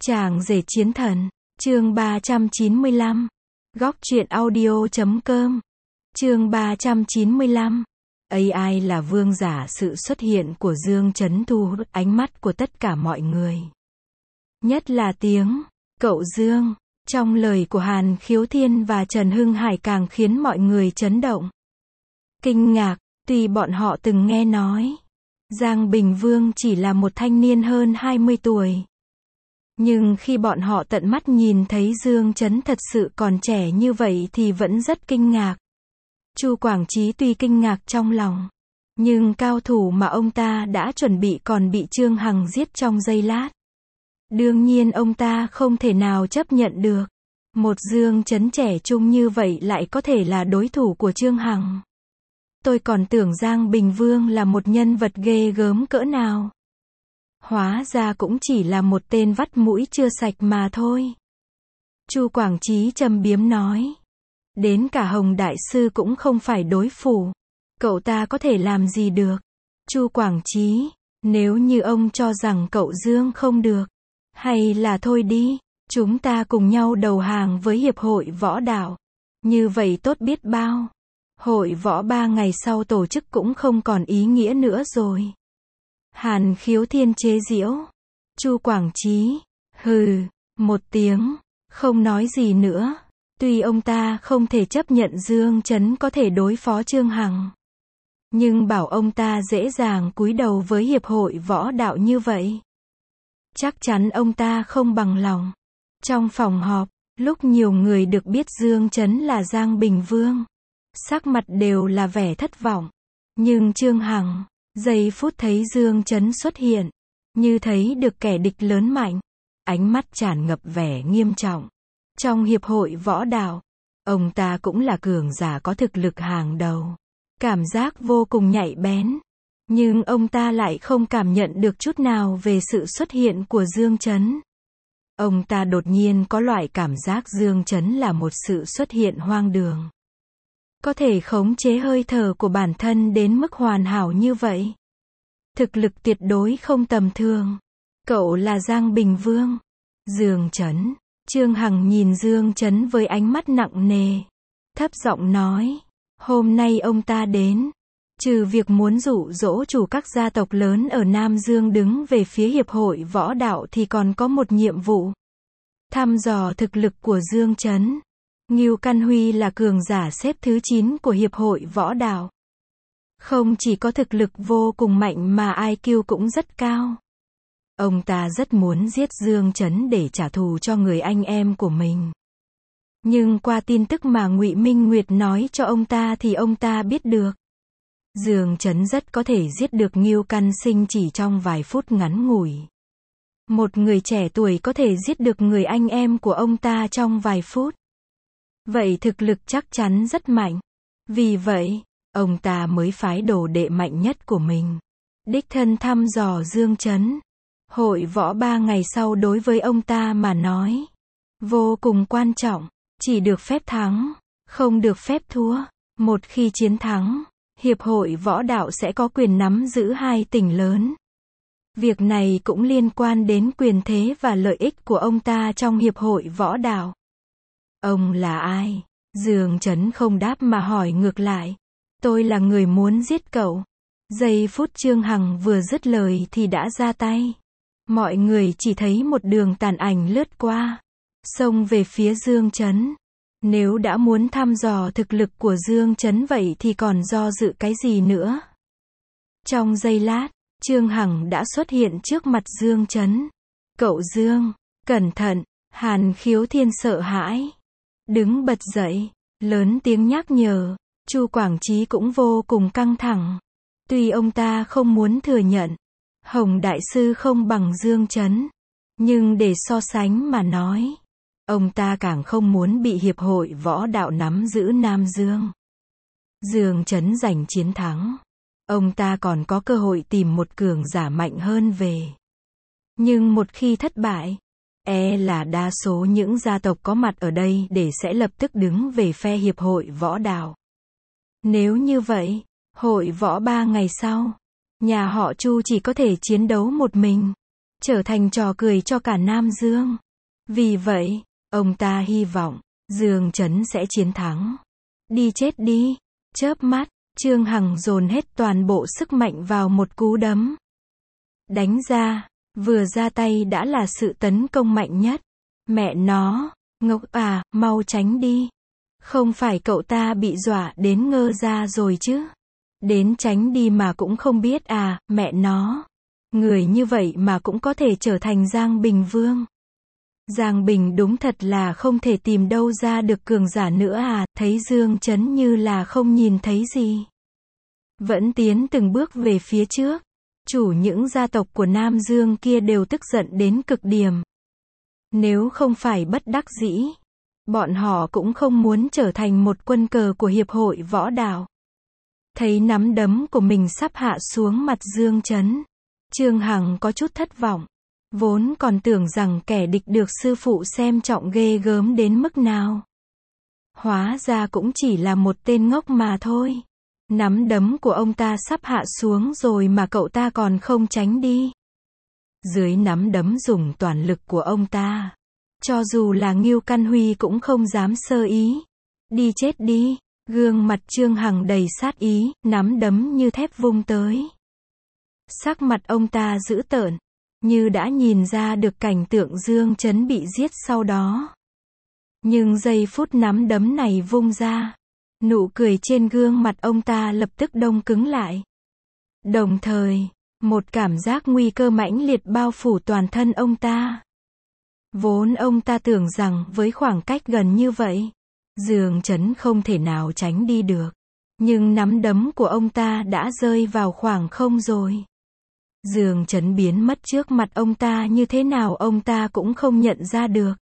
Chàng rể chiến thần, chương 395. Góc truyện audio.com. Chương 395. AI là vương giả. Sự xuất hiện của Dương Chấn thu hút ánh mắt của tất cả mọi người. Nhất là tiếng cậu Dương trong lời của Hàn Khiếu Thiên và Trần Hưng Hải càng khiến mọi người chấn động, kinh ngạc. Tuy bọn họ từng nghe nói Giang Bình Vương chỉ là một thanh niên hơn 20 tuổi, nhưng khi bọn họ tận mắt nhìn thấy Dương Chấn thật sự còn trẻ như vậy thì vẫn rất kinh ngạc. Chu Quảng Chí tuy kinh ngạc trong lòng, nhưng cao thủ mà ông ta đã chuẩn bị còn bị Trương Hằng giết trong giây lát. Đương nhiên ông ta không thể nào chấp nhận được một Dương Chấn trẻ trung như vậy lại có thể là đối thủ của Trương Hằng. Tôi còn tưởng Giang Bình Vương là một nhân vật ghê gớm cỡ nào. Hóa ra cũng chỉ là một tên vắt mũi chưa sạch mà thôi. Chu Quảng Chí trầm biếm nói. Đến cả Hồng Đại Sư cũng không phải đối thủ. Cậu ta có thể làm gì được? Chu Quảng Chí, nếu như ông cho rằng cậu Dương không được, hay là thôi đi, chúng ta cùng nhau đầu hàng với Hiệp hội Võ Đạo. Như vậy tốt biết bao. Hội võ 3 ngày sau tổ chức cũng không còn ý nghĩa nữa rồi. Hàn Khiếu Thiên chế giễu. Chu Quảng Chí, hừ, một tiếng, không nói gì nữa. Tuy ông ta không thể chấp nhận Dương Chấn có thể đối phó Trương Hằng, nhưng bảo ông ta dễ dàng cúi đầu với Hiệp hội Võ Đạo như vậy, chắc chắn ông ta không bằng lòng. Trong phòng họp, lúc nhiều người được biết Dương Chấn là Giang Bình Vương, sắc mặt đều là vẻ thất vọng. Nhưng Trương Hằng, giây phút thấy Dương Chấn xuất hiện, như thấy được kẻ địch lớn mạnh, ánh mắt tràn ngập vẻ nghiêm trọng. Trong Hiệp hội Võ Đạo, ông ta cũng là cường giả có thực lực hàng đầu, cảm giác vô cùng nhạy bén. Nhưng ông ta lại không cảm nhận được chút nào về sự xuất hiện của Dương Chấn. Ông ta đột nhiên có loại cảm giác Dương Chấn là một sự xuất hiện hoang đường, có thể khống chế hơi thở của bản thân đến mức hoàn hảo như vậy. Thực lực tuyệt đối không tầm thường. Cậu là Giang Bình Vương. Dương Chấn. Trương Hằng nhìn Dương Chấn với ánh mắt nặng nề, thấp giọng nói. Hôm nay ông ta đến, trừ việc muốn dụ dỗ chủ các gia tộc lớn ở Nam Dương đứng về phía Hiệp hội Võ Đạo thì còn có một nhiệm vụ. Thăm dò thực lực của Dương Chấn. Ngưu Căn Huy là cường giả xếp thứ 9 của Hiệp hội Võ Đạo. Không chỉ có thực lực vô cùng mạnh mà IQ cũng rất cao. Ông ta rất muốn giết Dương Chấn để trả thù cho người anh em của mình. Nhưng qua tin tức mà Ngụy Minh Nguyệt nói cho ông ta thì ông ta biết được Dương Chấn rất có thể giết được Ngưu Căn Sinh chỉ trong vài phút ngắn ngủi. Một người trẻ tuổi có thể giết được người anh em của ông ta trong vài phút. Vậy thực lực chắc chắn rất mạnh. Vì vậy, ông ta mới phái đồ đệ mạnh nhất của mình, đích thân thăm dò Dương Chấn. Hội võ 3 ngày sau đối với ông ta mà nói vô cùng quan trọng, chỉ được phép thắng, không được phép thua. Một khi chiến thắng, Hiệp hội Võ Đạo sẽ có quyền nắm giữ 2 tỉnh lớn. Việc này cũng liên quan đến quyền thế và lợi ích của ông ta trong Hiệp hội Võ Đạo. Ông là ai? Dương Chấn không đáp mà hỏi ngược lại. Tôi là người muốn giết cậu. Giây phút Trương Hằng vừa dứt lời thì đã ra tay. Mọi người chỉ thấy một đường tàn ảnh lướt qua, xông về phía Dương Chấn. Nếu đã muốn thăm dò thực lực của Dương Chấn vậy thì còn do dự cái gì nữa? Trong giây lát, Trương Hằng đã xuất hiện trước mặt Dương Chấn. Cậu Dương, cẩn thận. Hàn Khiếu Thiên sợ hãi, đứng bật dậy, lớn tiếng nhắc nhở. Chu Quảng Chí cũng vô cùng căng thẳng. Tuy ông ta không muốn thừa nhận Hồng Đại Sư không bằng Dương Chấn, nhưng để so sánh mà nói, ông ta càng không muốn bị Hiệp hội Võ Đạo nắm giữ Nam Dương. Dương Chấn giành chiến thắng, ông ta còn có cơ hội tìm một cường giả mạnh hơn về. Nhưng một khi thất bại, là đa số những gia tộc có mặt ở đây để sẽ lập tức đứng về phe Hiệp hội Võ Đạo. Nếu như vậy, hội võ 3 ngày sau, nhà họ Chu chỉ có thể chiến đấu một mình. trở thành trò cười cho cả Nam Dương. Vì vậy, ông ta hy vọng, Dương Chấn sẽ chiến thắng. Đi chết đi. Chớp mắt, Trương Hằng dồn hết toàn bộ sức mạnh vào một cú đấm. Đánh ra, vừa ra tay đã là sự tấn công mạnh nhất. Mẹ nó, ngốc à, mau tránh đi. Không phải cậu ta bị dọa đến ngơ ra rồi chứ. Đến tránh đi mà cũng không biết à, mẹ nó. Người như vậy mà cũng có thể trở thành Giang Bình Vương. Giang Bình đúng thật là không thể tìm đâu ra được cường giả nữa à, thấy Dương Chấn như là không nhìn thấy gì. Vẫn tiến từng bước về phía trước. Chủ những gia tộc của Nam Dương kia đều tức giận đến cực điểm. Nếu không phải bất đắc dĩ, bọn họ cũng không muốn trở thành một quân cờ của hiệp hội võ đạo. Thấy nắm đấm của mình sắp hạ xuống mặt Dương Chấn, Trương Hằng có chút thất vọng. Vốn còn tưởng rằng kẻ địch được sư phụ xem trọng ghê gớm đến mức nào. Hóa ra cũng chỉ là một tên ngốc mà thôi. Nắm đấm của ông ta sắp hạ xuống rồi mà cậu ta còn không tránh đi. Dưới nắm đấm dùng toàn lực của ông ta, cho dù là Ngưu Căn Huy cũng không dám sơ ý. Đi chết đi. Gương mặt Trương Hằng đầy sát ý, nắm đấm như thép vung tới. Sắc mặt ông ta dữ tợn, như đã nhìn ra được cảnh tượng Dương Chấn bị giết sau đó. Nhưng giây phút nắm đấm này vung ra, nụ cười trên gương mặt ông ta lập tức đông cứng lại. Đồng thời, một cảm giác nguy cơ mãnh liệt bao phủ toàn thân ông ta. Vốn ông ta tưởng rằng với khoảng cách gần như vậy, Dương Chấn không thể nào tránh đi được. Nhưng nắm đấm của ông ta đã rơi vào khoảng không rồi. Dương Chấn biến mất trước mặt ông ta như thế nào ông ta cũng không nhận ra được.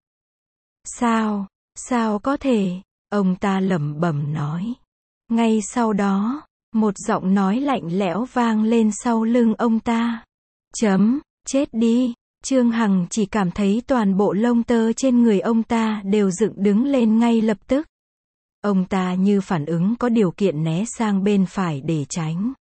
Sao có thể, ông ta lẩm bẩm nói. Ngay sau đó, một giọng nói lạnh lẽo vang lên sau lưng ông ta. Chết đi. Trương Hằng chỉ cảm thấy toàn bộ lông tơ trên người ông ta đều dựng đứng lên ngay lập tức. Ông ta như phản ứng có điều kiện né sang bên phải để tránh.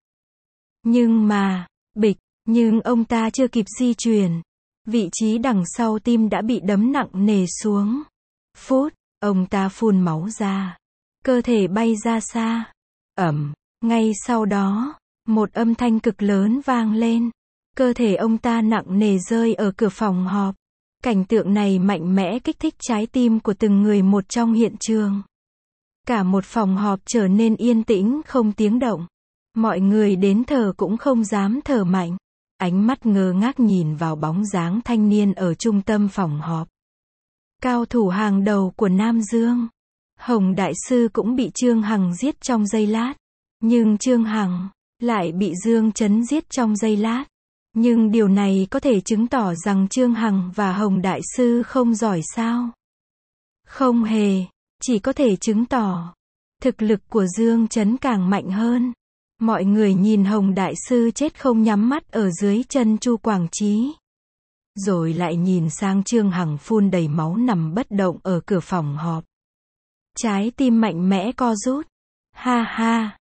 Nhưng ông ta chưa kịp di chuyển. Vị trí đằng sau tim đã bị đấm nặng nề xuống. Ông ta phun máu ra. Cơ thể bay ra xa. Ngay sau đó, một âm thanh cực lớn vang lên. Cơ thể ông ta nặng nề rơi ở cửa phòng họp. Cảnh tượng này mạnh mẽ kích thích trái tim của từng người một trong hiện trường. Cả một phòng họp trở nên yên tĩnh không tiếng động. Mọi người đến thở cũng không dám thở mạnh. Ánh mắt ngơ ngác nhìn vào bóng dáng thanh niên ở trung tâm phòng họp. Cao thủ hàng đầu của Nam Dương. Hồng Đại Sư cũng bị Trương Hằng giết trong giây lát. Nhưng Trương Hằng lại bị Dương Chấn giết trong giây lát. Nhưng điều này có thể chứng tỏ rằng Trương Hằng và Hồng Đại Sư không giỏi sao? Không hề, chỉ có thể chứng tỏ thực lực của Dương Chấn càng mạnh hơn. Mọi người nhìn Hồng Đại Sư chết không nhắm mắt ở dưới chân Chu Quảng Chí. Rồi lại nhìn sang Trương Hằng phun đầy máu nằm bất động ở cửa phòng họp. Trái tim mạnh mẽ co rút. Ha ha,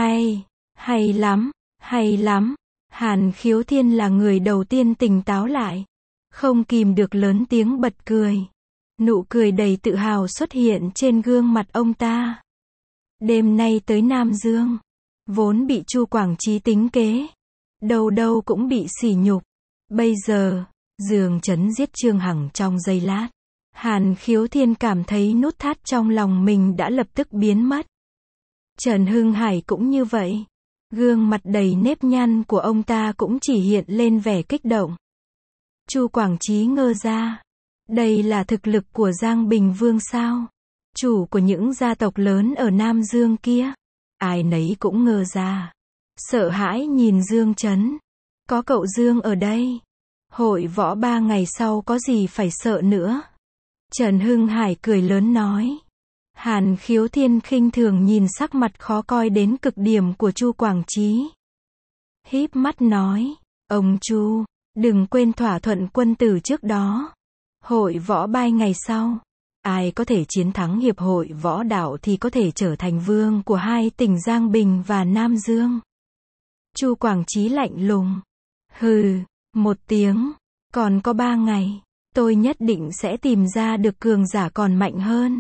hay lắm. Hàn Khiếu Thiên là người đầu tiên tỉnh táo lại. Không kìm được lớn tiếng bật cười. Nụ cười đầy tự hào xuất hiện trên gương mặt ông ta. Đêm nay tới Nam Dương, vốn bị Chu Quảng Chí tính kế. Đâu cũng bị sỉ nhục. Bây giờ, Dương Chấn giết Trương Hằng trong giây lát. Hàn Khiếu Thiên cảm thấy nút thắt trong lòng mình đã lập tức biến mất. Trần Hưng Hải cũng như vậy. Gương mặt đầy nếp nhăn của ông ta cũng chỉ hiện lên vẻ kích động. Chu Quảng Chí ngơ ra. Đây là thực lực của Giang Bình Vương sao? Chủ của những gia tộc lớn ở Nam Dương kia. Ai nấy cũng ngơ ra. Sợ hãi nhìn Dương Chấn. Có cậu Dương ở đây. Hội võ 3 ngày sau có gì phải sợ nữa. Trần Hưng Hải cười lớn nói. Hàn Khiếu Thiên khinh thường nhìn sắc mặt khó coi đến cực điểm của Chu Quảng Chí. Híp mắt nói. Ông Chu, đừng quên thỏa thuận quân tử trước đó. Hội võ 3 ngày sau. Ai có thể chiến thắng hiệp hội võ đạo thì có thể trở thành vương của hai tỉnh Giang Bình và Nam Dương. Chu Quảng Chí lạnh lùng. Hừ, một tiếng. Còn có 3 ngày, tôi nhất định sẽ tìm ra được cường giả còn mạnh hơn.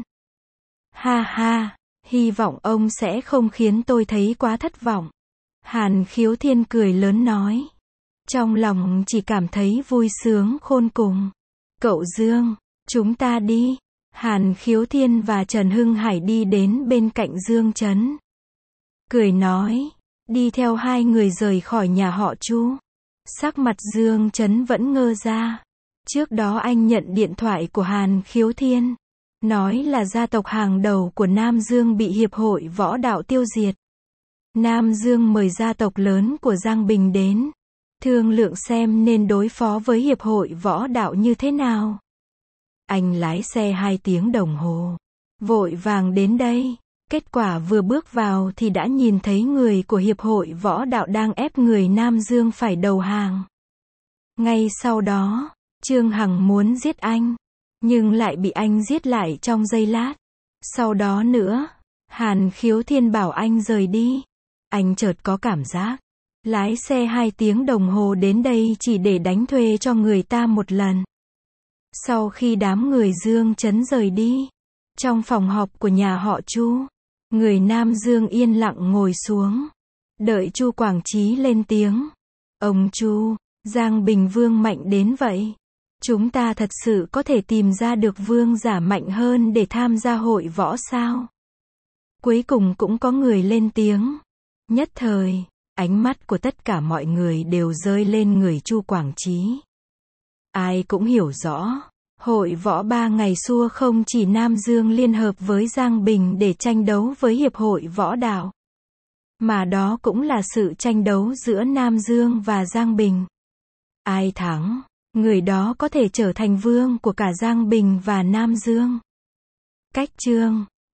Ha ha, hy vọng ông sẽ không khiến tôi thấy quá thất vọng. Hàn Khiếu Thiên cười lớn nói. Trong lòng chỉ cảm thấy vui sướng khôn cùng. Cậu Dương, chúng ta đi. Hàn Khiếu Thiên và Trần Hưng Hải đi đến bên cạnh Dương Chấn. Cười nói, đi theo hai người rời khỏi nhà họ Chu. Sắc mặt Dương Chấn vẫn ngơ ra. Trước đó anh nhận điện thoại của Hàn Khiếu Thiên. Nói là gia tộc hàng đầu của Nam Dương bị Hiệp hội Võ Đạo tiêu diệt. Nam Dương mời gia tộc lớn của Giang Bình đến. Thương lượng xem nên đối phó với Hiệp hội Võ Đạo như thế nào. Anh lái xe 2 tiếng đồng hồ. Vội vàng đến đây. Kết quả vừa bước vào thì đã nhìn thấy người của Hiệp hội Võ Đạo đang ép người Nam Dương phải đầu hàng. Ngay sau đó, Trương Hằng muốn giết anh. Nhưng lại bị anh giết lại trong giây lát. Sau đó nữa, Hàn Khiếu Thiên bảo anh rời đi. Anh chợt có cảm giác, lái xe 2 tiếng đồng hồ đến đây chỉ để đánh thuê cho người ta một lần. Sau khi đám người Dương Chấn rời đi, trong phòng họp của nhà họ Chu, người Nam Dương yên lặng ngồi xuống, đợi Chu Quảng Chí lên tiếng. Ông Chu, Giang Bình vương mạnh đến vậy. Chúng ta thật sự có thể tìm ra được vương giả mạnh hơn để tham gia hội võ sao? Cuối cùng cũng có người lên tiếng. Nhất thời, ánh mắt của tất cả mọi người đều rơi lên người Chu Quảng Chí. Ai cũng hiểu rõ, hội võ 3 ngày xưa không chỉ Nam Dương liên hợp với Giang Bình để tranh đấu với Hiệp hội Võ Đạo, mà đó cũng là sự tranh đấu giữa Nam Dương và Giang Bình. Ai thắng, người đó có thể trở thành vương của cả Giang Bình và Nam Dương. Cách chương